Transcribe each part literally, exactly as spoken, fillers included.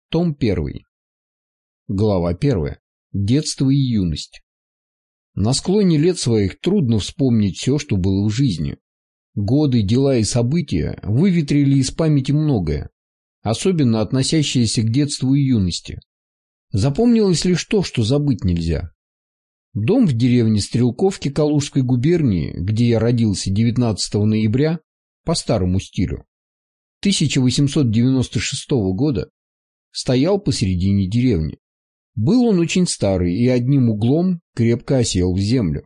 Том первый. Глава первая. Детство и юность. На склоне лет своих трудно вспомнить все, что было в жизни. Годы, дела и события выветрили из памяти многое, особенно относящееся к детству и юности. Запомнилось лишь то, что забыть нельзя. Дом в деревне Стрелковки Калужской губернии, где я родился девятнадцатого ноября по старому стилю тысяча восемьсот девяносто шестого года, стоял посередине деревни. Был он очень старый и одним углом крепко осел в землю.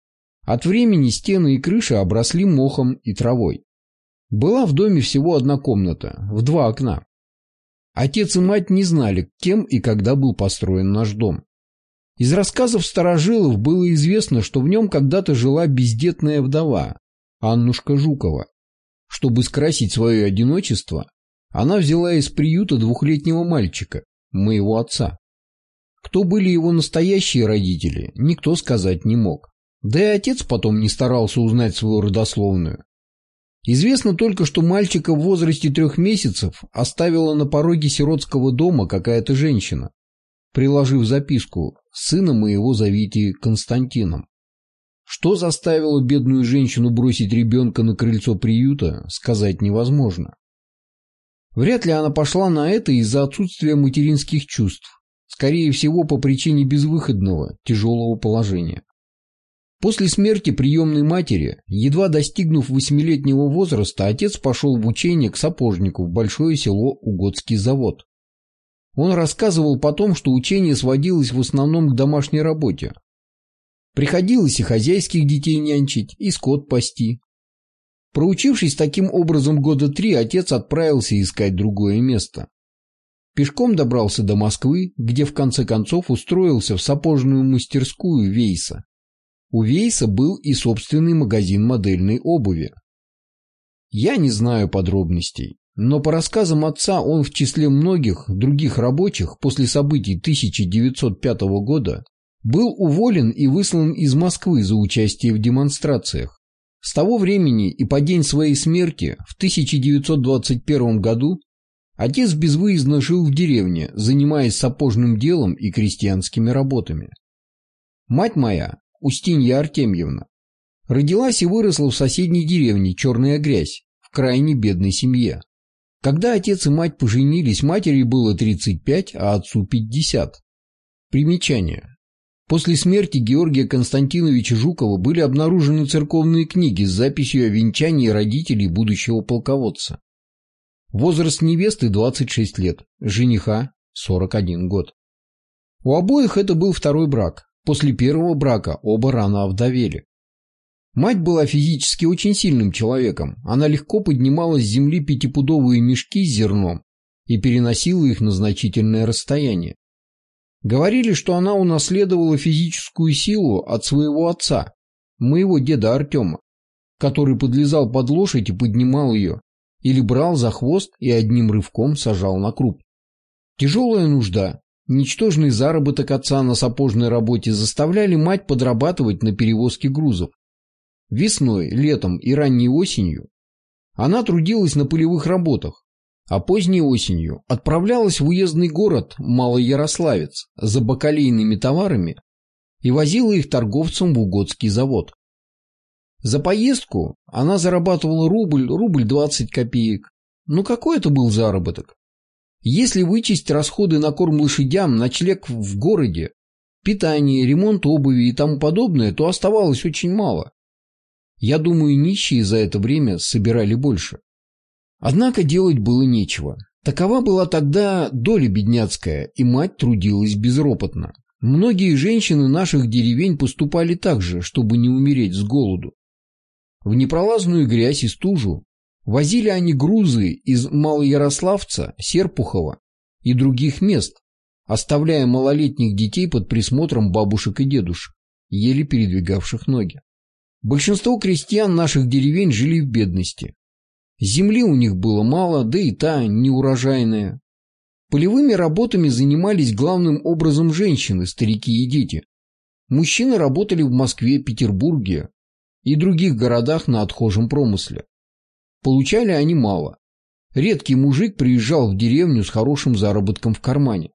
От времени стены и крыша обросли мохом и травой. Была в доме всего одна комната, в два окна. Отец и мать не знали, кем и когда был построен наш дом. Из рассказов старожилов было известно, что в нем когда-то жила бездетная вдова, Аннушка Жукова. Чтобы скрасить свое одиночество, она взяла из приюта двухлетнего мальчика, моего отца. Кто были его настоящие родители, никто сказать не мог. Да и отец потом не старался узнать свою родословную. Известно только, что мальчика в возрасте трех месяцев оставила на пороге сиротского дома какая-то женщина, приложив записку: «Сына моего зовите Константином». Что заставило бедную женщину бросить ребенка на крыльцо приюта, сказать невозможно. Вряд ли она пошла на это из-за отсутствия материнских чувств, скорее всего по причине безвыходного, тяжелого положения. После смерти приемной матери, едва достигнув восьмилетнего возраста, отец пошел в учение к сапожнику в большое село Угодский Завод. Он рассказывал потом, что учение сводилось в основном к домашней работе. Приходилось и хозяйских детей нянчить, и скот пасти. Проучившись таким образом года три, отец отправился искать другое место. Пешком добрался до Москвы, где в конце концов устроился в сапожную мастерскую Вейса. У Вейса был и собственный магазин модельной обуви. Я не знаю подробностей, но по рассказам отца он в числе многих других рабочих после событий тысяча девятьсот пятого года был уволен и выслан из Москвы за участие в демонстрациях. С того времени и по день своей смерти в тысяча девятьсот двадцать первом году отец безвыездно жил в деревне, занимаясь сапожным делом и крестьянскими работами. Мать моя, Устинья Артемьевна, родилась и выросла в соседней деревне Черная Грязь, в крайне бедной семье. Когда отец и мать поженились, матери было тридцать пять, а отцу пятьдесят. Примечание. После смерти Георгия Константиновича Жукова были обнаружены церковные книги с записью о венчании родителей будущего полководца. Возраст невесты двадцать шесть лет, жениха сорок один год. У обоих это был второй брак. После первого брака оба рано овдовели. Мать была физически очень сильным человеком. Она легко поднимала с земли пятипудовые мешки с зерном и переносила их на значительное расстояние. Говорили, что она унаследовала физическую силу от своего отца, моего деда Артема, который подлезал под лошадь и поднимал ее, или брал за хвост и одним рывком сажал на круп. Тяжелая нужда, ничтожный заработок отца на сапожной работе заставляли мать подрабатывать на перевозке грузов. Весной, летом и ранней осенью она трудилась на полевых работах, а поздней осенью отправлялась в уездный город Малоярославец за бакалейными товарами и возила их торговцам в Угодский завод. За поездку она зарабатывала рубль, рубль двадцать копеек. Ну какой это был заработок? Если вычесть расходы на корм лошадям, ночлег в городе, питание, ремонт обуви и тому подобное, то оставалось очень мало. Я думаю, нищие за это время собирали больше. Однако делать было нечего. Такова была тогда доля бедняцкая, и мать трудилась безропотно. Многие женщины наших деревень поступали так же, чтобы не умереть с голоду. В непролазную грязь и стужу возили они грузы из Малоярославца, Серпухова и других мест, оставляя малолетних детей под присмотром бабушек и дедушек, еле передвигавших ноги. Большинство крестьян наших деревень жили в бедности. Земли у них было мало, да и та неурожайная. Полевыми работами занимались главным образом женщины, старики и дети. Мужчины работали в Москве, Петербурге и других городах на отхожем промысле. Получали они мало. Редкий мужик приезжал в деревню с хорошим заработком в кармане.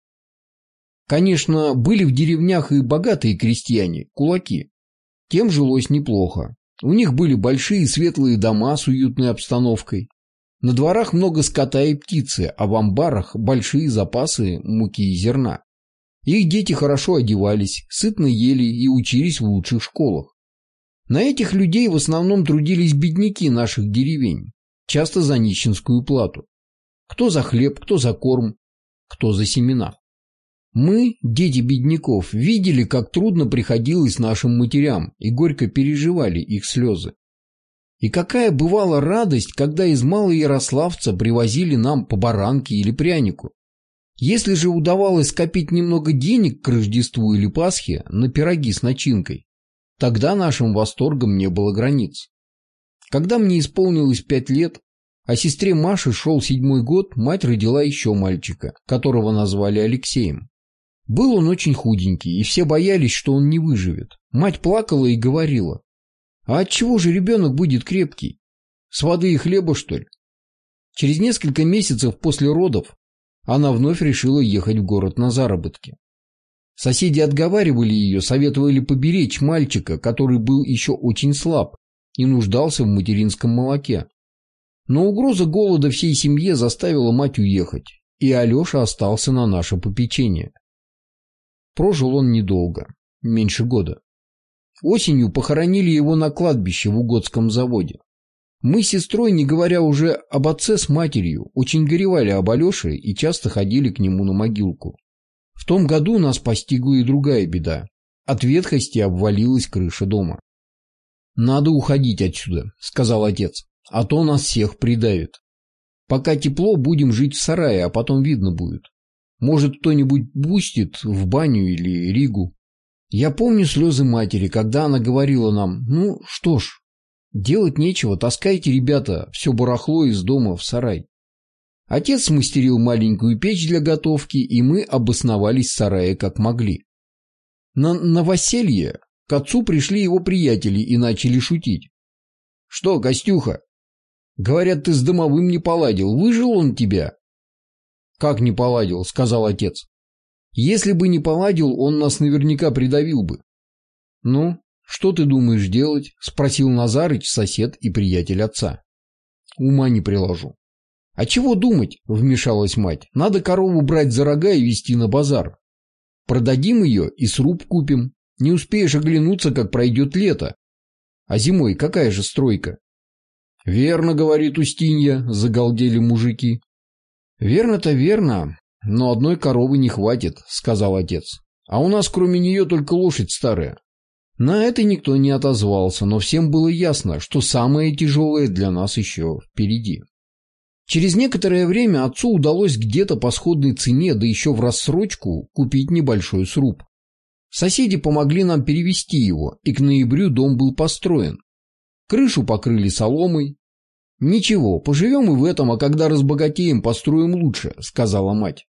Конечно, были в деревнях и богатые крестьяне, кулаки. Тем жилось неплохо. У них были большие светлые дома с уютной обстановкой. На дворах много скота и птицы, а в амбарах большие запасы муки и зерна. Их дети хорошо одевались, сытно ели и учились в лучших школах. На этих людей в основном трудились бедняки наших деревень, часто за нищенскую плату. Кто за хлеб, кто за корм, кто за семена. Мы, дети бедняков, видели, как трудно приходилось нашим матерям и горько переживали их слезы. И какая бывала радость, когда из Малоярославца привозили нам по баранке или прянику. Если же удавалось скопить немного денег к Рождеству или Пасхе на пироги с начинкой, тогда нашим восторгом не было границ. Когда мне исполнилось пять лет, а сестре Маше шел седьмой год, мать родила еще мальчика, которого назвали Алексеем. Был он очень худенький, и все боялись, что он не выживет. Мать плакала и говорила: «А отчего же ребенок будет крепкий? С воды и хлеба, что ли?» Через несколько месяцев после родов она вновь решила ехать в город на заработки. Соседи отговаривали ее, советовали поберечь мальчика, который был еще очень слаб и нуждался в материнском молоке. Но угроза голода всей семье заставила мать уехать, и Алеша остался на наше попечение. Прожил он недолго, меньше года. Осенью похоронили его на кладбище в Угодском заводе. Мы с сестрой, не говоря уже об отце с матерью, очень горевали об Алёше и часто ходили к нему на могилку. В том году нас постигла и другая беда. От ветхости обвалилась крыша дома. «Надо уходить отсюда», — сказал отец, — «а то нас всех придавит. Пока тепло, будем жить в сарае, а потом видно будет. Может, кто-нибудь пустит в баню или Ригу». Я помню слезы матери, когда она говорила нам: «Ну что ж, делать нечего, таскайте, ребята, все барахло из дома в сарай». Отец смастерил маленькую печь для готовки, и мы обосновались в сарае как могли. На новоселье к отцу пришли его приятели и начали шутить. «Что, Костюха? Говорят, ты с домовым не поладил, выжил он тебя?» «Как не поладил?» — сказал отец. «Если бы не поладил, он нас наверняка придавил бы». «Ну, что ты думаешь делать?» — спросил Назарыч, сосед и приятель отца. «Ума не приложу». «А чего думать?» — вмешалась мать. «Надо корову брать за рога и везти на базар. Продадим ее и сруб купим. Не успеешь оглянуться, как пройдет лето. А зимой какая же стройка?» «Верно, — говорит Устинья, — загалдели мужики». «Верно-то верно, но одной коровы не хватит», — сказал отец. «А у нас кроме нее только лошадь старая». На это никто не отозвался, но всем было ясно, что самое тяжелое для нас еще впереди. Через некоторое время отцу удалось где-то по сходной цене, да еще в рассрочку, купить небольшой сруб. Соседи помогли нам перевести его, и к ноябрю дом был построен. Крышу покрыли соломой. «Ничего, поживем и в этом, а когда разбогатеем, построим лучше», — сказала мать.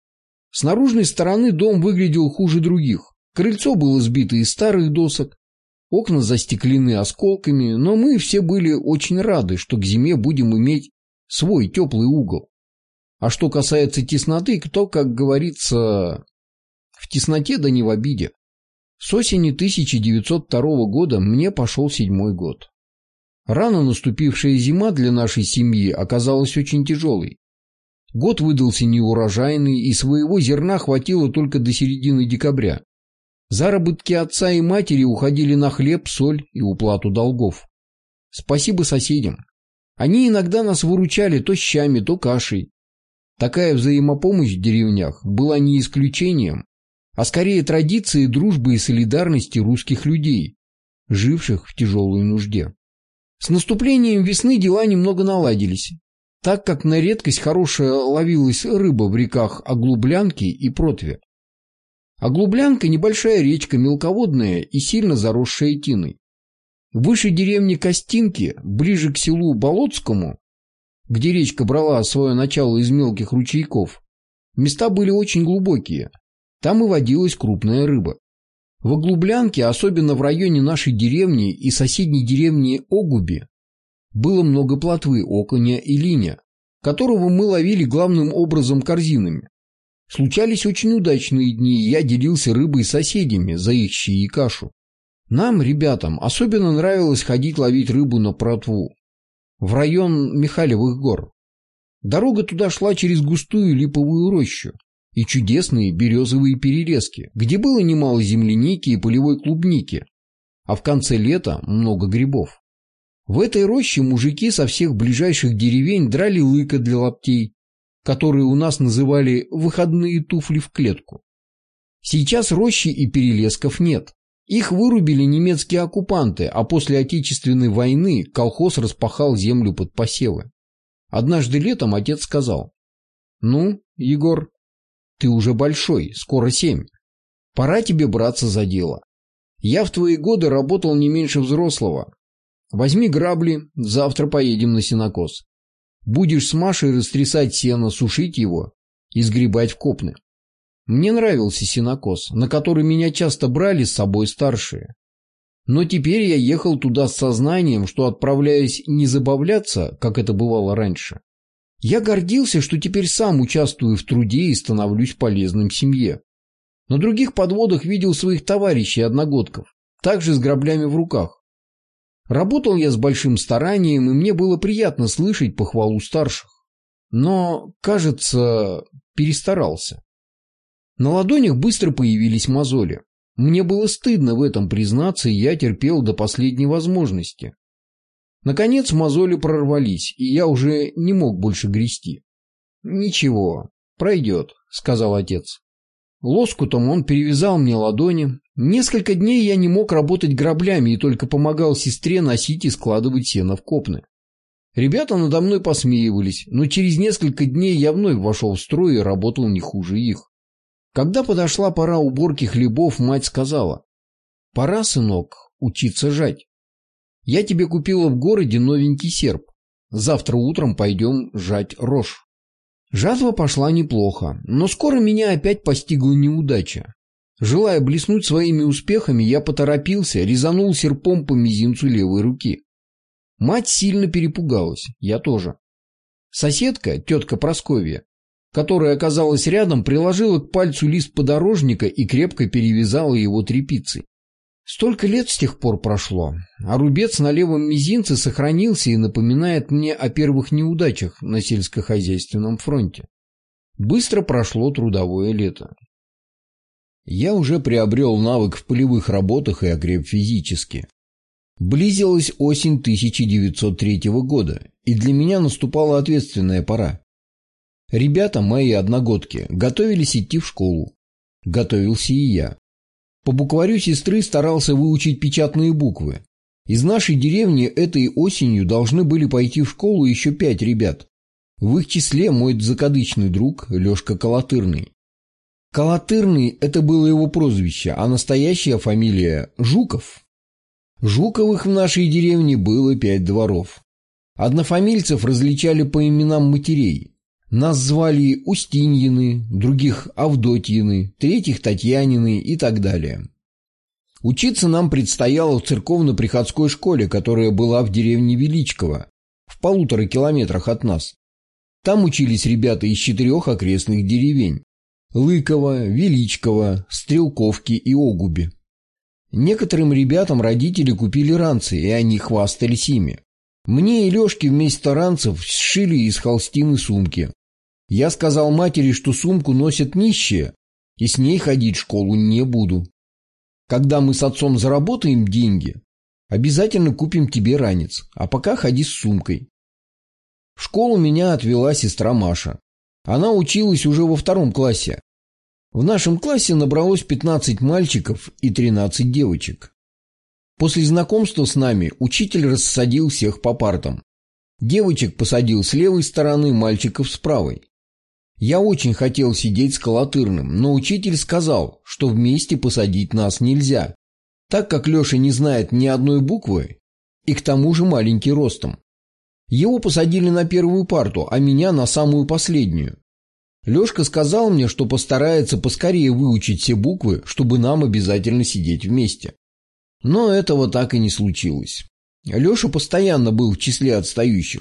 С наружной стороны дом выглядел хуже других. Крыльцо было сбито из старых досок, окна застеклены осколками, но мы все были очень рады, что к зиме будем иметь свой теплый угол. А что касается тесноты, то, как говорится, в тесноте да не в обиде. С осени тысяча девятьсот второго года мне пошел седьмой год. Рано наступившая зима для нашей семьи оказалась очень тяжелой. Год выдался неурожайный, и своего зерна хватило только до середины декабря. Заработки отца и матери уходили на хлеб, соль и уплату долгов. Спасибо соседям. Они иногда нас выручали то щами, то кашей. Такая взаимопомощь в деревнях была не исключением, а скорее традицией дружбы и солидарности русских людей, живших в тяжелой нужде. С наступлением весны дела немного наладились, так как на редкость хорошая ловилась рыба в реках Оглублянки и Протве. Оглублянка – небольшая речка, мелководная и сильно заросшая тиной. Выше деревни Костинки, ближе к селу Болотскому, где речка брала свое начало из мелких ручейков, места были очень глубокие. Там и водилась крупная рыба. В Оглублянке, особенно в районе нашей деревни и соседней деревни Огуби, было много плотвы, окуня и линя. которого мы ловили главным образом корзинами. Случались очень удачные дни, и я делился рыбой с соседями за их щи и кашу. Нам, ребятам, особенно нравилось ходить ловить рыбу на Протву, в район Михалевых гор. Дорога туда шла через густую липовую рощу и чудесные березовые перелески, где было немало земляники и полевой клубники, а в конце лета много грибов. В этой роще мужики со всех ближайших деревень драли лыка для лаптей, которые у нас называли «выходные туфли в клетку». Сейчас рощи и перелесков нет. Их вырубили немецкие оккупанты, а после Отечественной войны колхоз распахал землю под посевы. Однажды летом отец сказал: «Ну, Егор, ты уже большой, скоро семь. Пора тебе браться за дело. Я в твои годы работал не меньше взрослого. Возьми грабли, завтра поедем на сенокос. Будешь с Машей растрясать сено, сушить его и сгребать в копны». Мне нравился сенокос, на который меня часто брали с собой старшие. Но теперь я ехал туда с сознанием, что отправляюсь не забавляться, как это бывало раньше. Я гордился, что теперь сам участвую в труде и становлюсь полезным семье. На других подводах видел своих товарищей-одногодков, также с граблями в руках. Работал я с большим старанием, и мне было приятно слышать похвалу старших. Но, кажется, перестарался. На ладонях быстро появились мозоли. Мне было стыдно в этом признаться, и я терпел до последней возможности. Наконец мозоли прорвались, и я уже не мог больше грести. «Ничего, пройдет», — сказал отец. Лоскутом он перевязал мне ладони. Несколько дней я не мог работать граблями и только помогал сестре носить и складывать сено в копны. Ребята надо мной посмеивались, но через несколько дней я вновь вошел в строй и работал не хуже их. Когда подошла пора уборки хлебов, мать сказала: «Пора, сынок, учиться жать. Я тебе купила в городе новенький серп. Завтра утром пойдем жать рожь». Жатва пошла неплохо, но скоро меня опять постигла неудача. Желая блеснуть своими успехами, я поторопился, резанул серпом по мизинцу левой руки. Мать сильно перепугалась, я тоже. Соседка, тетка Прасковья, которая оказалась рядом, приложила к пальцу лист подорожника и крепко перевязала его тряпицей. Столько лет с тех пор прошло, а рубец на левом мизинце сохранился и напоминает мне о первых неудачах на сельскохозяйственном фронте. Быстро прошло трудовое лето. Я уже приобрел навык в полевых работах и окреп физически. Близилась осень тысяча девятьсот третьего года, и для меня наступала ответственная пора. Ребята, мои одногодки, готовились идти в школу. Готовился и я. По букварю сестры старался выучить печатные буквы. Из нашей деревни этой осенью должны были пойти в школу еще пять ребят. В их числе мой закадычный друг Лешка Колотырный. Колотырный – это было его прозвище, а настоящая фамилия – Жуков. Жуковых в нашей деревне было пять дворов. Однофамильцев различали по именам матерей. Нас звали Устиньины, других Авдотьины, третьих Татьянины и так далее. Учиться нам предстояло в церковно-приходской школе, которая была в деревне Величково, в полутора километрах от нас. Там учились ребята из четырех окрестных деревень – Лыково, Величково, Стрелковки и Огуби. Некоторым ребятам родители купили ранцы, и они хвастались ими. Мне и Лешке вместо ранцев сшили из холстины сумки. Я сказал матери, что сумку носят нищие, и с ней ходить в школу не буду. Когда мы с отцом заработаем деньги, обязательно купим тебе ранец, а пока ходи с сумкой. В школу меня отвела сестра Маша. Она училась уже во втором классе. В нашем классе набралось пятнадцать мальчиков и тринадцать девочек. После знакомства с нами учитель рассадил всех по партам. Девочек посадил с левой стороны, мальчиков с правой. Я очень хотел сидеть с Колотырным, но учитель сказал, что вместе посадить нас нельзя, так как Леша не знает ни одной буквы и к тому же маленький ростом. Его посадили на первую парту, а меня на самую последнюю. Лешка сказал мне, что постарается поскорее выучить все буквы, чтобы нам обязательно сидеть вместе. Но этого так и не случилось. Леша постоянно был в числе отстающих.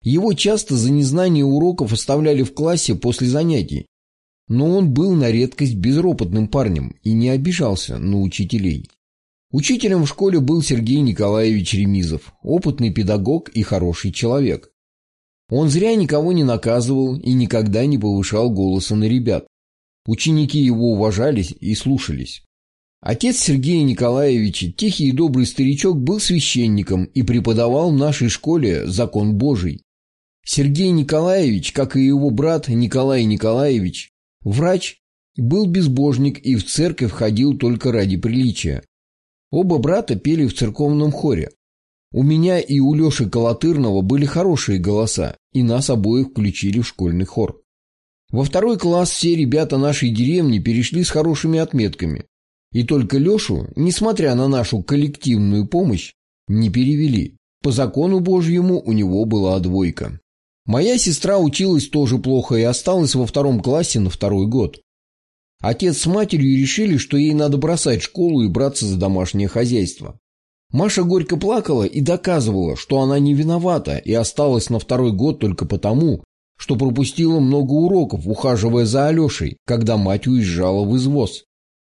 Его часто за незнание уроков оставляли в классе после занятий, но он был на редкость безропотным парнем и не обижался на учителей. Учителем в школе был Сергей Николаевич Ремизов, опытный педагог и хороший человек. Он зря никого не наказывал и никогда не повышал голоса на ребят. Ученики его уважались и слушались. Отец Сергея Николаевича, тихий и добрый старичок, был священником и преподавал в нашей школе закон Божий. Сергей Николаевич, как и его брат Николай Николаевич, врач, был безбожник и в церковь ходил только ради приличия. Оба брата пели в церковном хоре. У меня и у Леши Колотырного были хорошие голоса, и нас обоих включили в школьный хор. Во второй класс все ребята нашей деревни перешли с хорошими отметками, и только Лешу, несмотря на нашу коллективную помощь, не перевели. По закону Божьему у него была двойка. Моя сестра училась тоже плохо и осталась во втором классе на второй год. Отец с матерью решили, что ей надо бросать школу и браться за домашнее хозяйство. Маша горько плакала и доказывала, что она не виновата и осталась на второй год только потому, что пропустила много уроков, ухаживая за Алешей, когда мать уезжала в извоз.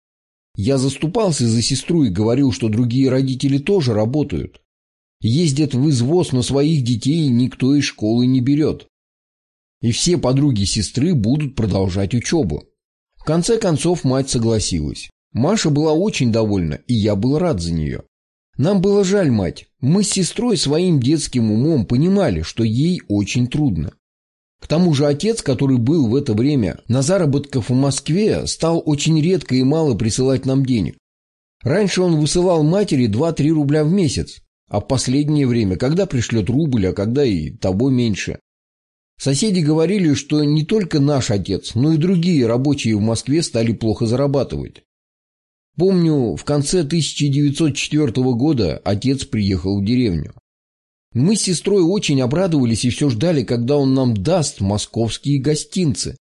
Я заступался за сестру и говорил, что другие родители тоже работают. Ездят в извоз, но своих детей никто из школы не берет. И все подруги сестры будут продолжать учебу. В конце концов мать согласилась. Маша была очень довольна, и я был рад за нее. Нам было жаль мать. Мы с сестрой своим детским умом понимали, что ей очень трудно. К тому же отец, который был в это время на заработках в Москве, стал очень редко и мало присылать нам денег. Раньше он высылал матери два-три рубля в месяц, а в последнее время, когда пришлет рубль, а когда и того меньше. Соседи говорили, что не только наш отец, но и другие рабочие в Москве стали плохо зарабатывать. Помню, в конце тысяча девятьсот четвёртого года отец приехал в деревню. Мы с сестрой очень обрадовались и все ждали, когда он нам даст московские гостинцы.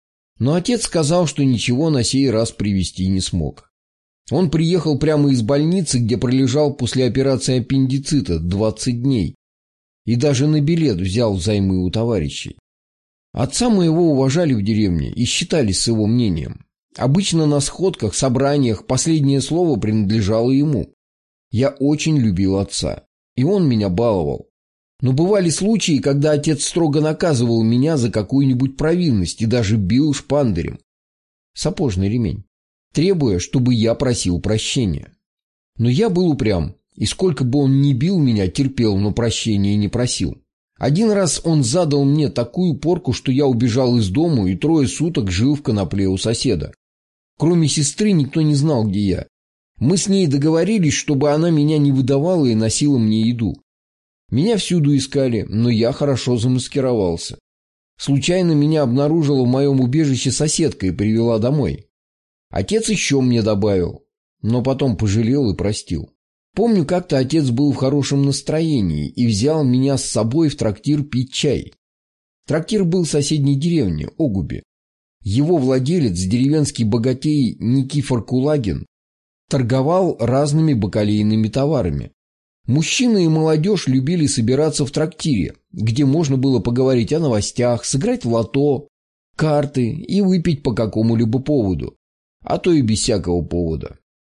Но отец сказал, что ничего на сей раз привезти не смог. Он приехал прямо из больницы, где пролежал после операции аппендицита двадцать дней. И даже на билет взял взаймы у товарищей. Отца моего уважали в деревне и считались с его мнением. Обычно на сходках, собраниях последнее слово принадлежало ему. Я очень любил отца, и он меня баловал. Но бывали случаи, когда отец строго наказывал меня за какую-нибудь провинность и даже бил шпандерем. Сапожный ремень. Требуя, чтобы я просил прощения. Но я был упрям, и сколько бы он ни бил меня, терпел, но прощения не просил. Один раз он задал мне такую порку, что я убежал из дому и трое суток жил в конопле у соседа. Кроме сестры никто не знал, где я. Мы с ней договорились, чтобы она меня не выдавала и носила мне еду. Меня всюду искали, но я хорошо замаскировался. Случайно меня обнаружила в моем убежище соседка и привела домой. Отец еще мне добавил, но потом пожалел и простил. Помню, как-то отец был в хорошем настроении и взял меня с собой в трактир пить чай. Трактир был в соседней деревне, Огубе. Его владелец, деревенский богатей Никифор Кулагин, торговал разными бакалейными товарами. Мужчины и молодежь любили собираться в трактире, где можно было поговорить о новостях, сыграть в лото, карты и выпить по какому-либо поводу, а то и без всякого повода.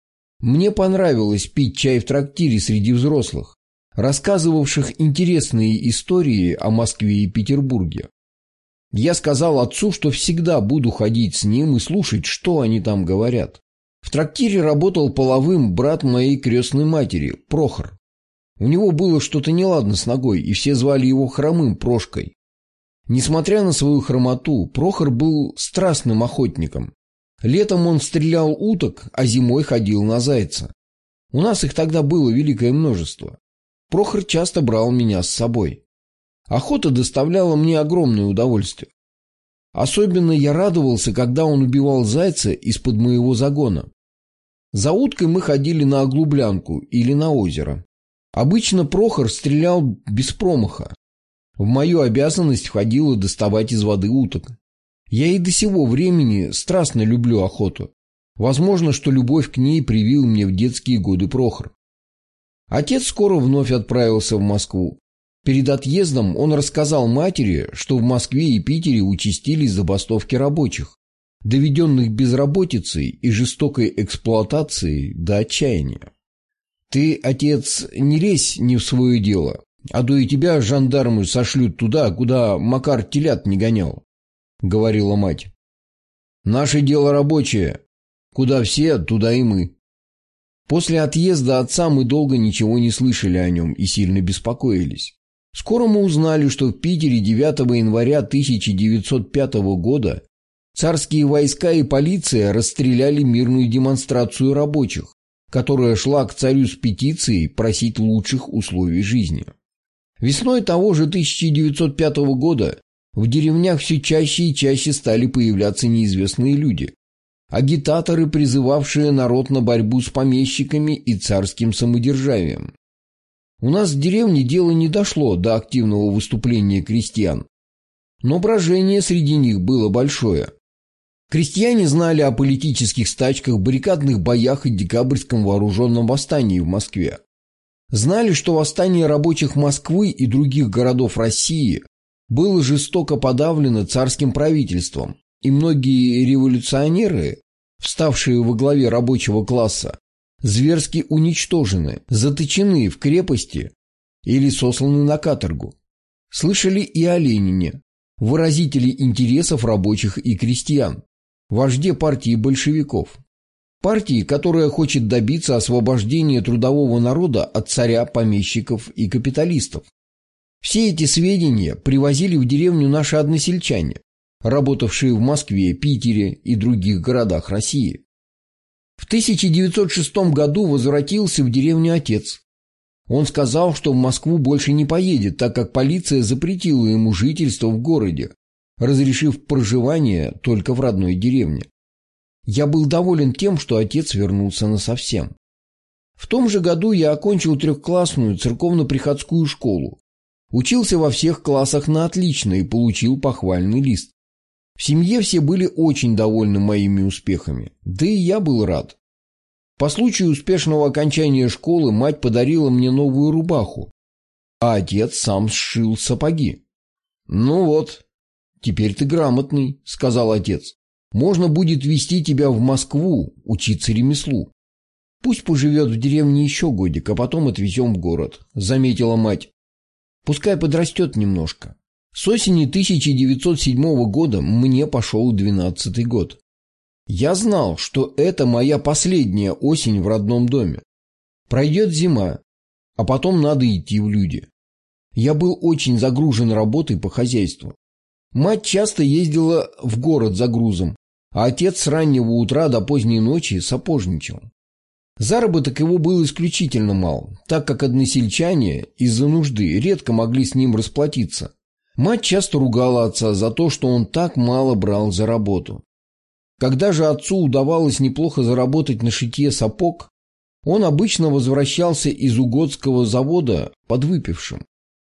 Мне понравилось пить чай в трактире среди взрослых, рассказывавших интересные истории о Москве и Петербурге. Я сказал отцу, что всегда буду ходить с ним и слушать, что они там говорят. В трактире работал половым брат моей крестной матери, Прохор. У него было что-то неладно с ногой, и все звали его хромым Прошкой. Несмотря на свою хромоту, Прохор был страстным охотником. Летом он стрелял уток, а зимой ходил на зайца. У нас их тогда было великое множество. Прохор часто брал меня с собой. Охота доставляла мне огромное удовольствие. Особенно я радовался, когда он убивал зайца из-под моего загона. За уткой мы ходили на оглублянку или на озеро. Обычно Прохор стрелял без промаха. В мою обязанность входило доставать из воды уток. Я и до сего времени страстно люблю охоту. Возможно, что любовь к ней привил мне в детские годы Прохор. Отец скоро вновь отправился в Москву. Перед отъездом он рассказал матери, что в Москве и Питере участились забастовки рабочих, доведенных безработицей и жестокой эксплуатацией до отчаяния. «Ты, отец, не лезь не в свое дело, а то и тебя жандармы сошлют туда, куда Макар телят не гонял», — говорила мать. «Наше дело рабочее. Куда все, туда и мы». После отъезда отца мы долго ничего не слышали о нем и сильно беспокоились. Скоро мы узнали, что в Питере девятого января тысяча девятьсот пятого года царские войска и полиция расстреляли мирную демонстрацию рабочих, которая шла к царю с петицией просить лучших условий жизни. Весной того же тысяча девятьсот пятого года в деревнях все чаще и чаще стали появляться неизвестные люди, агитаторы, призывавшие народ на борьбу с помещиками и царским самодержавием. У нас в деревне дело не дошло до активного выступления крестьян, но брожение среди них было большое. Крестьяне знали о политических стачках, баррикадных боях и декабрьском вооруженном восстании в Москве. Знали, что восстание рабочих Москвы и других городов России было жестоко подавлено царским правительством, и многие революционеры, вставшие во главе рабочего класса, зверски уничтожены, заточены в крепости или сосланы на каторгу. Слышали и о Ленине, выразителе интересов рабочих и крестьян, вожде партии большевиков. Партии, которая хочет добиться освобождения трудового народа от царя, помещиков и капиталистов. Все эти сведения привозили в деревню наши односельчане, работавшие в Москве, Питере и других городах России. В тысяча девятьсот шестом году возвратился в деревню отец. Он сказал, что в Москву больше не поедет, так как полиция запретила ему жительство в городе, разрешив проживание только в родной деревне. Я был доволен тем, что отец вернулся насовсем. В том же году я окончил трехклассную церковно-приходскую школу, учился во всех классах на отлично и получил похвальный лист. В семье все были очень довольны моими успехами, да и я был рад. По случаю успешного окончания школы мать подарила мне новую рубаху, а отец сам сшил сапоги. «Ну вот, теперь ты грамотный», — сказал отец. «Можно будет везти тебя в Москву, учиться ремеслу. Пусть поживет в деревне еще годик, а потом отвезем в город», — заметила мать. «Пускай подрастет немножко». С осени тысяча девятьсот седьмого года мне пошел двенадцатый год. Я знал, что это моя последняя осень в родном доме. Пройдет зима, а потом надо идти в люди. Я был очень загружен работой по хозяйству. Мать часто ездила в город за грузом, а отец с раннего утра до поздней ночи сапожничал. Заработок его был исключительно мал, так как односельчане из-за нужды редко могли с ним расплатиться. Мать часто ругала отца за то, что он так мало брал за работу. Когда же отцу удавалось неплохо заработать на шитье сапог, он обычно возвращался из угодского завода подвыпившим.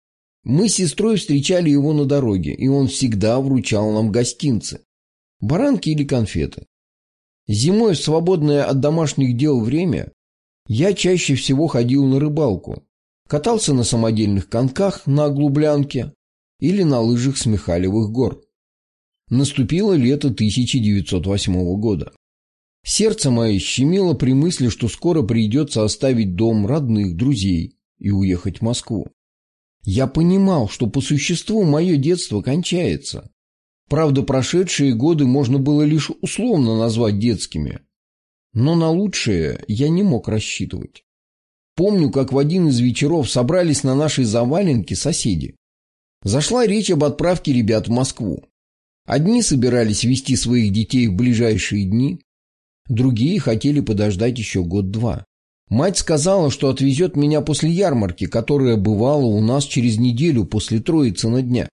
Мы с сестрой встречали его на дороге, и он всегда вручал нам гостинцы, баранки или конфеты. Зимой, в свободное от домашних дел время, я чаще всего ходил на рыбалку, катался на самодельных коньках на Оглублянке или на лыжах с Михалевых гор. Наступило лето тысяча девятьсот восьмого года. Сердце мое щемило при мысли, что скоро придется оставить дом, родных, друзей и уехать в Москву. Я понимал, что по существу мое детство кончается. Правда, прошедшие годы можно было лишь условно назвать детскими, но на лучшее я не мог рассчитывать. Помню, как в один из вечеров собрались на нашей заваленке соседи. Зашла речь об отправке ребят в Москву. Одни собирались везти своих детей в ближайшие дни, другие хотели подождать еще год-два. Мать сказала, что отвезет меня после ярмарки, которая бывала у нас через неделю после Троицына дня.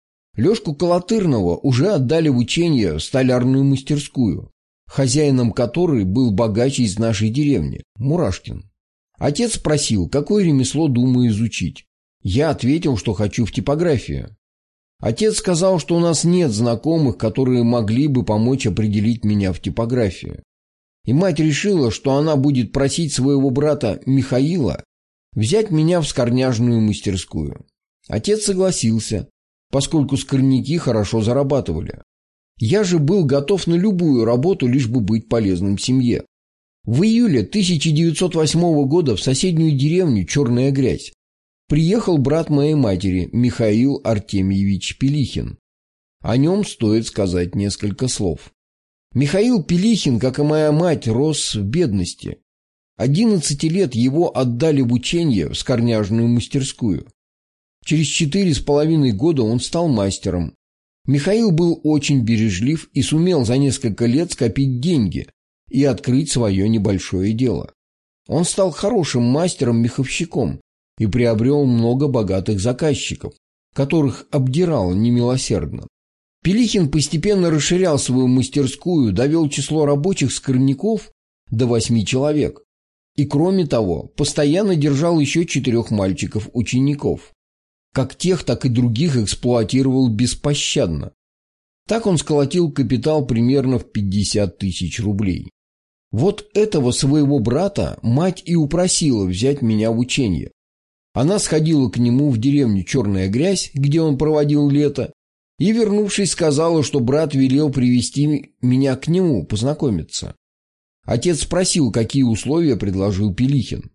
Лешку Колотырного уже отдали в учение в столярную мастерскую, хозяином которой был богач из нашей деревни, Мурашкин. Отец спросил, какое ремесло думаю изучить. Я ответил, что хочу в типографию. Отец сказал, что у нас нет знакомых, которые могли бы помочь определить меня в типографию. И мать решила, что она будет просить своего брата Михаила взять меня в скорняжную мастерскую. Отец согласился, поскольку скорняки хорошо зарабатывали. Я же был готов на любую работу, лишь бы быть полезным семье. В июле тысяча девятьсот восьмого года в соседнюю деревню Черная Грязь приехал брат моей матери Михаил Артемьевич Пилихин. О нем стоит сказать несколько слов. Михаил Пилихин, как и моя мать, рос в бедности. Одиннадцати лет его отдали в учение в скорняжную мастерскую. Через четыре с половиной года он стал мастером. Михаил был очень бережлив и сумел за несколько лет скопить деньги и открыть свое небольшое дело. Он стал хорошим мастером-меховщиком и приобрел много богатых заказчиков, которых обдирал немилосердно. Пилихин постепенно расширял свою мастерскую, довел число рабочих скорняков до восьми человек. И кроме того, постоянно держал еще четырех мальчиков-учеников. Как тех, так и других эксплуатировал беспощадно. Так он сколотил капитал примерно в пятьдесят тысяч рублей. Вот этого своего брата мать и упросила взять меня в учение. Она сходила к нему в деревню Черная Грязь, где он проводил лето, и, вернувшись, сказала, что брат велел привести меня к нему познакомиться. Отец спросил, какие условия предложил Пилихин.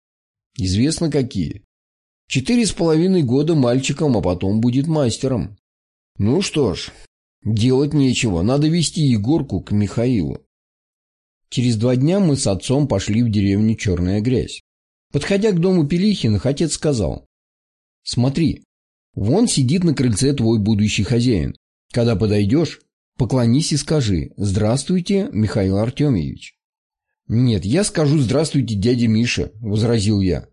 Известно какие. Четыре с половиной года мальчиком, а потом будет мастером. Ну что ж, делать нечего, надо везти Егорку к Михаилу. Через два дня мы с отцом пошли в деревню Черная Грязь. Подходя к дому Пилихиных, отец сказал: «Смотри, вон сидит на крыльце твой будущий хозяин. Когда подойдешь, поклонись и скажи: здравствуйте, Михаил Артемьевич». «Нет, я скажу: здравствуйте, дядя Миша», — возразил я.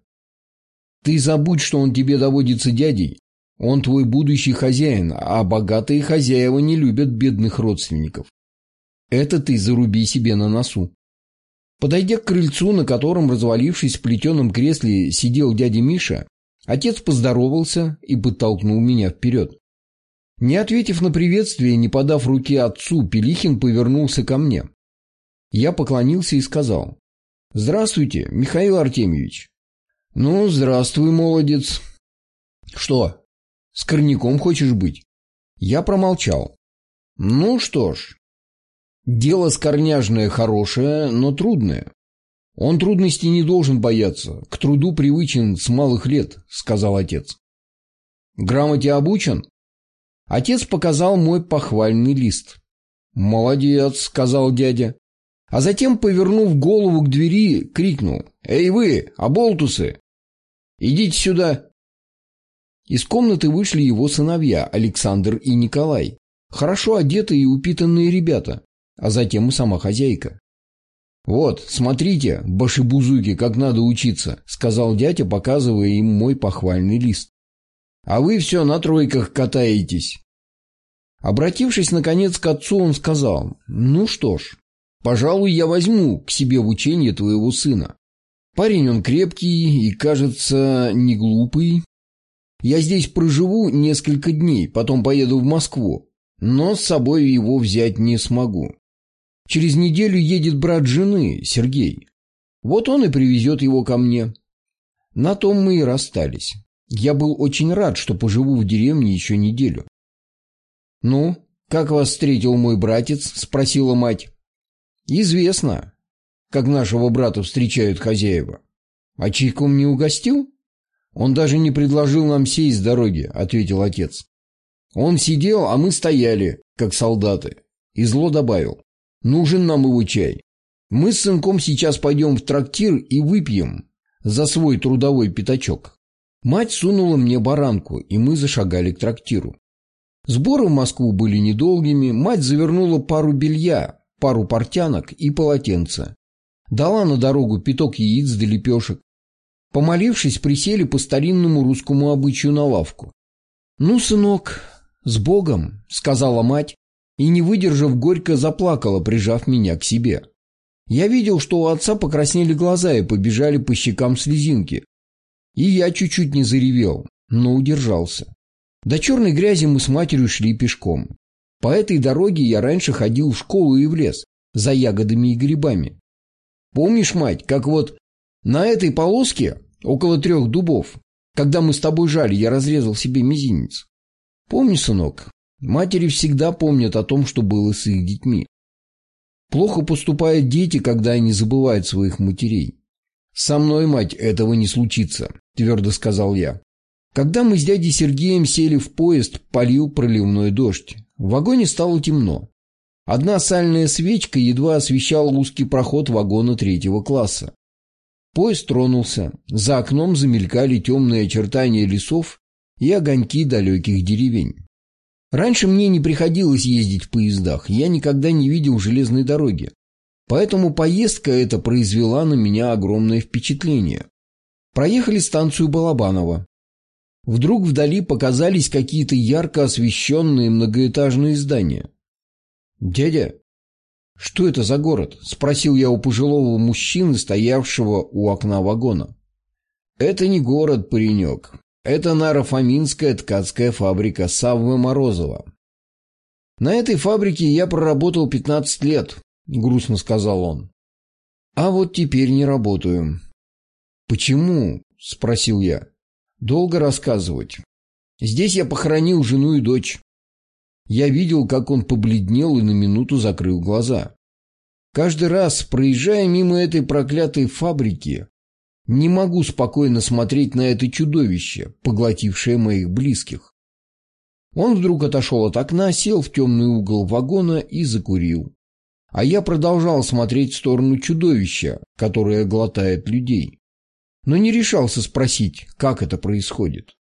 «Ты забудь, что он тебе доводится дядей. Он твой будущий хозяин, а богатые хозяева не любят бедных родственников. Это ты заруби себе на носу». Подойдя к крыльцу, на котором, развалившись в плетеном кресле, сидел дядя Миша, отец поздоровался и подтолкнул меня вперед. Не ответив на приветствие, не подав руки отцу, Пилихин повернулся ко мне. Я поклонился и сказал: «Здравствуйте, Михаил Артемьевич». «Ну, здравствуй, молодец». «Что, скорняком хочешь быть?» Я промолчал. «Ну что ж, дело скорняжное хорошее, но трудное. Он трудностей не должен бояться, к труду привычен с малых лет», — сказал отец. «Грамоте обучен?» Отец показал мой похвальный лист. «Молодец», — сказал дядя. А затем, повернув голову к двери, крикнул: «Эй вы, оболтусы! Идите сюда!» Из комнаты вышли его сыновья Александр и Николай, хорошо одетые и упитанные ребята, а затем и сама хозяйка. «Вот, смотрите, башибузуки, как надо учиться», — сказал дядя, показывая им мой похвальный лист. «А вы все на тройках катаетесь». Обратившись, наконец, к отцу, он сказал: «Ну что ж, пожалуй, я возьму к себе в учение твоего сына. Парень он крепкий и, кажется, не глупый. Я здесь проживу несколько дней, потом поеду в Москву, но с собой его взять не смогу. Через неделю едет брат жены, Сергей. Вот он и привезет его ко мне». На том мы и расстались. Я был очень рад, что поживу в деревне еще неделю. «Ну, как вас встретил мой братец?» – спросила мать. «Известно, как нашего брата встречают хозяева. А чайком не угостил?» «Он даже не предложил нам сесть с дороги», — ответил отец. «Он сидел, а мы стояли, как солдаты». И зло добавил: «Нужен нам его чай. Мы с сынком сейчас пойдем в трактир и выпьем за свой трудовой пятачок». Мать сунула мне баранку, и мы зашагали к трактиру. Сборы в Москву были недолгими. Мать завернула пару белья, пару портянок и полотенца. Дала на дорогу пяток яиц да лепешек. Помолившись, присели по старинному русскому обычаю на лавку. «Ну, сынок, с Богом», — сказала мать, и, не выдержав, горько заплакала, прижав меня к себе. Я видел, что у отца покраснели глаза и побежали по щекам слезинки. И я чуть-чуть не заревел, но удержался. До Черной Грязи мы с матерью шли пешком. По этой дороге я раньше ходил в школу и в лес за ягодами и грибами. Помнишь, мать, как вот на этой полоске, около трех дубов, Когда мы с тобой жали, я разрезал себе мизинец. Помни, сынок, матери всегда помнят о том, что было с их детьми. Плохо поступают дети, когда они забывают своих матерей. Со мной, мать, этого не случится, твердо сказал я. Когда мы с дядей Сергеем сели в поезд, полил проливной дождь. В вагоне стало темно. Одна сальная свечка едва освещала узкий проход вагона третьего класса. Поезд тронулся. За окном замелькали темные очертания лесов и огоньки далеких деревень. Раньше мне не приходилось ездить в поездах, я никогда не видел железной дороги. Поэтому поездка эта произвела на меня огромное впечатление. Проехали станцию Балабаново. Вдруг вдали показались какие-то ярко освещенные многоэтажные здания. «Дядя, что это за город?» – спросил я у пожилого мужчины, стоявшего у окна вагона. «Это не город, паренек. Это Наро-Фоминская ткацкая фабрика Саввы Морозова. На этой фабрике я проработал пятнадцать лет», – грустно сказал он. «А вот теперь не работаю». «Почему?» – спросил я. «Долго рассказывать. Здесь я похоронил жену и дочь». Я видел, как он побледнел и на минуту закрыл глаза. Каждый раз, проезжая мимо этой проклятой фабрики, не могу спокойно смотреть на это чудовище, поглотившее моих близких. Он вдруг отошел от окна, сел в темный угол вагона и закурил. А я продолжал смотреть в сторону чудовища, которое глотает людей. Но не решался спросить, как это происходит.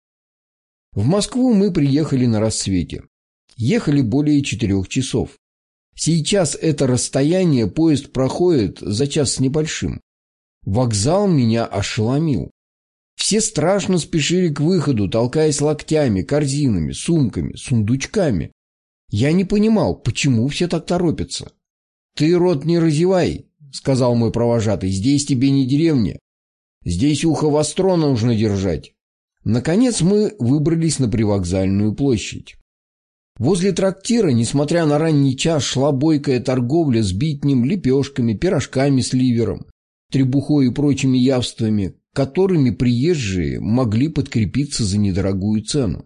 В Москву мы приехали на рассвете. Ехали более четырех часов. Сейчас это расстояние поезд проходит за час с небольшим. Вокзал меня ошеломил. Все страшно спешили к выходу, толкаясь локтями, корзинами, сумками, сундучками. Я не понимал, почему все так торопятся. «Ты рот не разевай», — сказал мой провожатый, — «здесь тебе не деревня. Здесь ухо востро нужно держать». Наконец мы выбрались на привокзальную площадь. Возле трактира, несмотря на ранний час, шла бойкая торговля с битнем, лепешками, пирожками с ливером, требухой и прочими явствами, которыми приезжие могли подкрепиться за недорогую цену.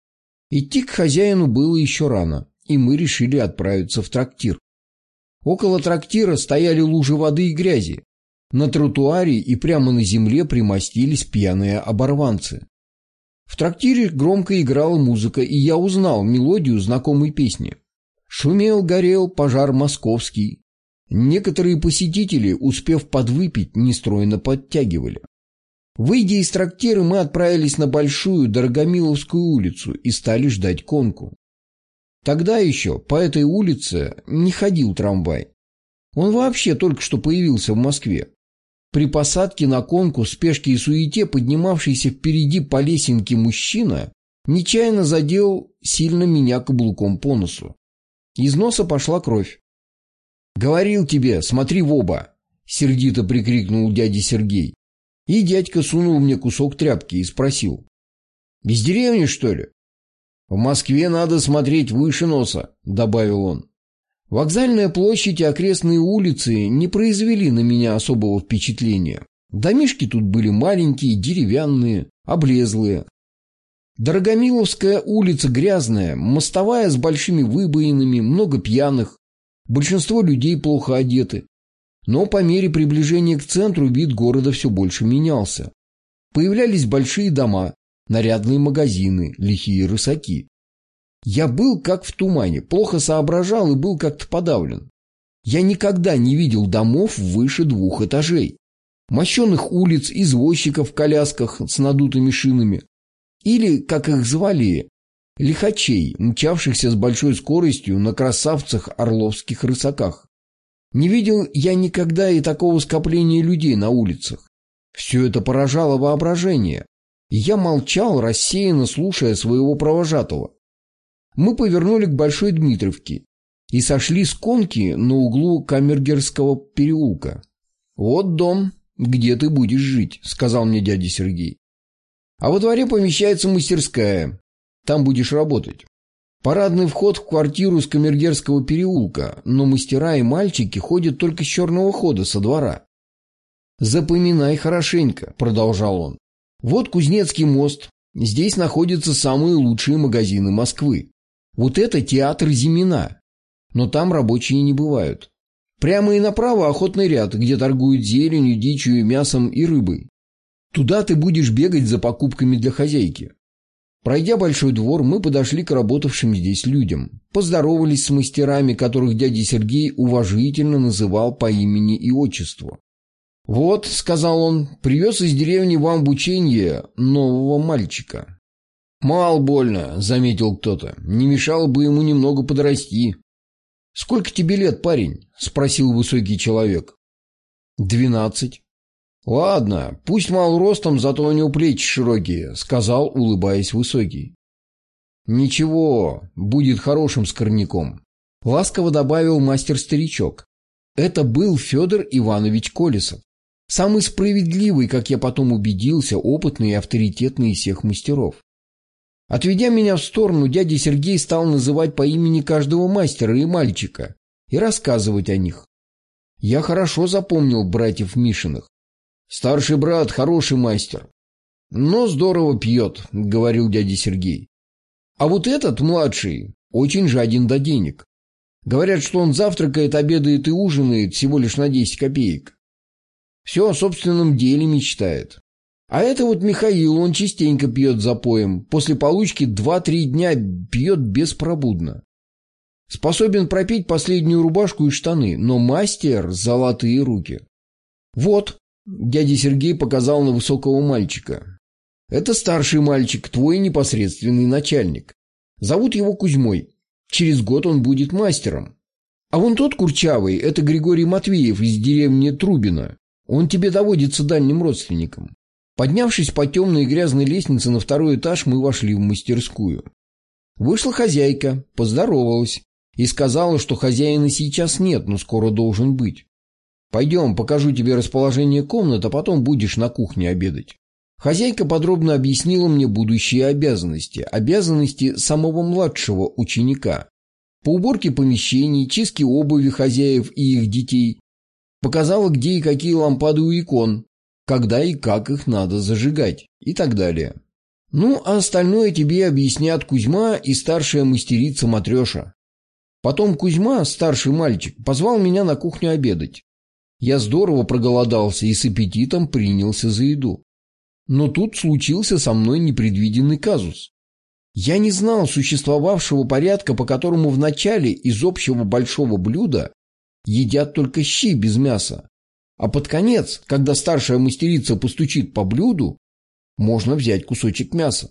Идти к хозяину было еще рано, и мы решили отправиться в трактир. Около трактира стояли лужи воды и грязи. На тротуаре и прямо на земле примостились пьяные оборванцы. В трактире громко играла музыка, и я узнал мелодию знакомой песни. Шумел, горел пожар московский. Некоторые посетители, успев подвыпить, нестройно подтягивали. Выйдя из трактира, мы отправились на Большую Дорогомиловскую улицу и стали ждать конку. Тогда еще по этой улице не ходил трамвай. Он вообще только что появился в Москве. При посадке на конку, в спешке и суете, поднимавшийся впереди по лесенке мужчина нечаянно задел сильно меня каблуком по носу. Из носа пошла кровь. «Говорил тебе, смотри в оба!» — сердито прикрикнул дядя Сергей. И дядька сунул мне кусок тряпки и спросил: «Без деревни, что ли?» «В Москве надо смотреть выше носа», — добавил он. Вокзальная площадь и окрестные улицы не произвели на меня особого впечатления. Домишки тут были маленькие, деревянные, облезлые. Дорогомиловская улица грязная, мостовая с большими выбоинами, много пьяных. Большинство людей плохо одеты. Но по мере приближения к центру вид города все больше менялся. Появлялись большие дома, нарядные магазины, лихие рысаки. Я был как в тумане, плохо соображал и был как-то подавлен. Я никогда не видел домов выше двух этажей, мощенных улиц, извозчиков в колясках с надутыми шинами, или, как их звали, лихачей, мчавшихся с большой скоростью на красавцах орловских рысаках. Не видел я никогда и такого скопления людей на улицах. Все это поражало воображение, и я молчал, рассеянно слушая своего провожатого. Мы повернули к Большой Дмитровке и сошли с конки на углу Камергерского переулка. «Вот дом, где ты будешь жить», — сказал мне дядя Сергей. «А во дворе помещается мастерская. Там будешь работать. Парадный вход в квартиру с Камергерского переулка, но мастера и мальчики ходят только с черного хода со двора». «Запоминай хорошенько», — продолжал он. Вот Кузнецкий мост. Здесь находятся самые лучшие магазины Москвы. Вот это театр Зимина. Но там рабочие не бывают. Прямо и направо охотный ряд, где торгуют зеленью, дичью, мясом и рыбой. Туда ты будешь бегать за покупками для хозяйки. Пройдя большой двор, мы подошли к работавшим здесь людям. Поздоровались с мастерами, которых дядя Сергей уважительно называл по имени и отчеству. «Вот», — сказал он, — «привез из деревни в обучение нового мальчика». «Мал больно», — заметил кто-то, — «не мешало бы ему немного подрасти». «Сколько тебе лет, парень?» — спросил высокий человек. «Двенадцать». «Ладно, пусть мал ростом, зато у него плечи широкие», — сказал, улыбаясь высокий. «Ничего, будет хорошим скорняком», — ласково добавил мастер-старичок. Это был Федор Иванович Колесов. Самый справедливый, как я потом убедился, опытный и авторитетный из всех мастеров. Отведя меня в сторону, дядя Сергей стал называть по имени каждого мастера и мальчика и рассказывать о них. Я хорошо запомнил братьев Мишиных. «Старший брат хороший мастер, но здорово пьет», — говорил дядя Сергей. «А вот этот, младший, очень жаден до денег. Говорят, что он завтракает, обедает и ужинает всего лишь на десять копеек. Все о собственном деле мечтает. А это вот Михаил, он частенько пьет запоем. После получки два-три дня пьет беспробудно. Способен пропить последнюю рубашку и штаны, но мастер — золотые руки. Вот», — дядя Сергей показал на высокого мальчика. «Это старший мальчик, твой непосредственный начальник. Зовут его Кузьмой. Через год он будет мастером. А вон тот курчавый — это Григорий Матвеев из деревни Трубино. Он тебе доводится дальним родственником». Поднявшись по темной и грязной лестнице на второй этаж, мы вошли в мастерскую. Вышла хозяйка, поздоровалась и сказала, что хозяина сейчас нет, но скоро должен быть. «Пойдем, покажу тебе расположение комнат, а потом будешь на кухне обедать». Хозяйка подробно объяснила мне будущие обязанности, обязанности самого младшего ученика. По уборке помещений, чистке обуви хозяев и их детей. Показала, где и какие лампады у икон, когда и как их надо зажигать и так далее. Ну, а остальное тебе объяснят Кузьма и старшая мастерица Матреша. Потом Кузьма, старший мальчик, позвал меня на кухню обедать. Я здорово проголодался и с аппетитом принялся за еду. Но тут случился со мной непредвиденный казус. Я не знал существовавшего порядка, по которому вначале из общего большого блюда едят только щи без мяса, а под конец, когда старшая мастерица постучит по блюду, можно взять кусочек мяса.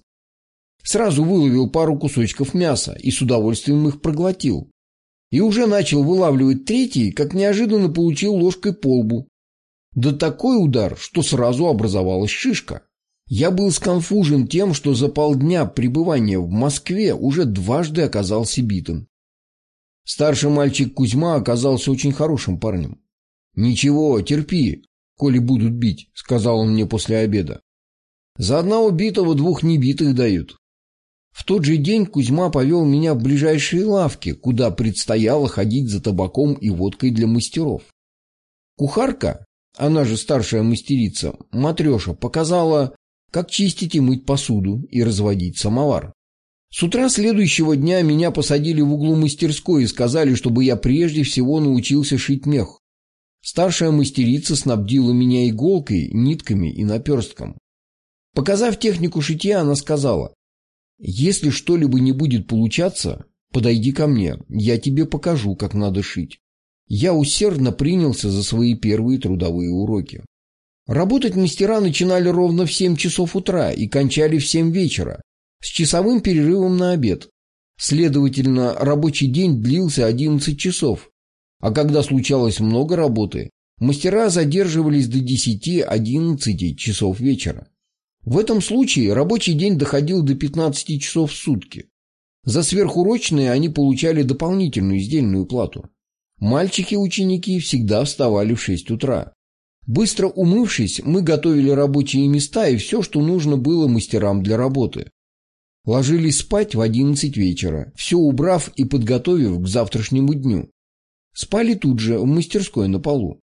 Сразу выловил пару кусочков мяса и с удовольствием их проглотил. И уже начал вылавливать третий, как неожиданно получил ложкой по лбу. Да такой удар, что сразу образовалась шишка. Я был сконфужен тем, что за полдня пребывания в Москве уже дважды оказался битым. Старший мальчик Кузьма оказался очень хорошим парнем. «Ничего, терпи, коли будут бить», — сказал он мне после обеда. «За одного битого двух небитых дают». В тот же день Кузьма повел меня в ближайшие лавки, куда предстояло ходить за табаком и водкой для мастеров. Кухарка, она же старшая мастерица, Матреша, показала, как чистить и мыть посуду и разводить самовар. С утра следующего дня меня посадили в углу мастерской и сказали, чтобы я прежде всего научился шить мех. Старшая мастерица снабдила меня иголкой, нитками и наперстком. Показав технику шитья, она сказала: «Если что-либо не будет получаться, подойди ко мне, я тебе покажу, как надо шить». Я усердно принялся за свои первые трудовые уроки. Работать мастера начинали ровно в семь часов утра и кончали в семь вечера, с часовым перерывом на обед. Следовательно, рабочий день длился одиннадцать часов, а когда случалось много работы, мастера задерживались до десяти-одиннадцати часов вечера. В этом случае рабочий день доходил до пятнадцати часов в сутки. За сверхурочные они получали дополнительную издельную плату. Мальчики-ученики всегда вставали в шесть утра. Быстро умывшись, мы готовили рабочие места и все, что нужно было мастерам для работы. Ложились спать в одиннадцать вечера, все убрав и подготовив к завтрашнему дню. Спали тут же, в мастерской на полу.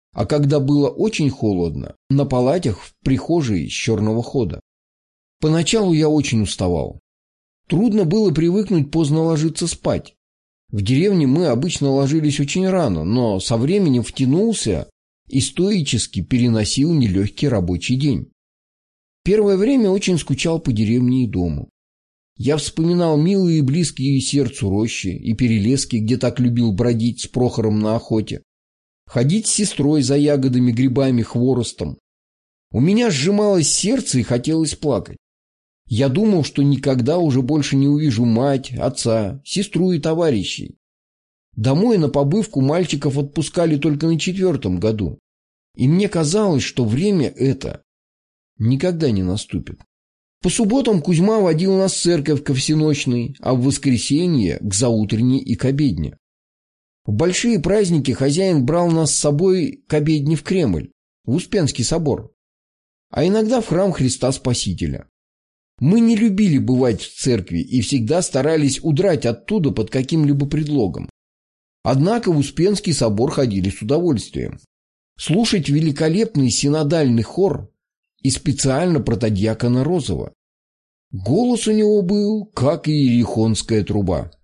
а когда было очень холодно, на полатях в прихожей с черного хода. Поначалу я очень уставал. Трудно было привыкнуть поздно ложиться спать. В деревне мы обычно ложились очень рано, но со временем втянулся и стоически переносил нелегкий рабочий день. Первое время очень скучал по деревне и дому. Я вспоминал милые и близкие сердцу рощи и перелески, где так любил бродить с Прохором на охоте, ходить с сестрой за ягодами, грибами, хворостом. У меня сжималось сердце и хотелось плакать. Я думал, что никогда уже больше не увижу мать, отца, сестру и товарищей. Домой на побывку мальчиков отпускали только на четвертом году. И мне казалось, что время это никогда не наступит. По субботам Кузьма водил нас в церковь ко всеночной, а в воскресенье к заутренней и к обедне. В большие праздники хозяин брал нас с собой к обедне в Кремль, в Успенский собор, а иногда в храм Христа Спасителя. Мы не любили бывать в церкви и всегда старались удрать оттуда под каким-либо предлогом. Однако в Успенский собор ходили с удовольствием. Слушать великолепный синодальный хор и специально протодьякона Розова. Голос у него был, как и иерихонская труба.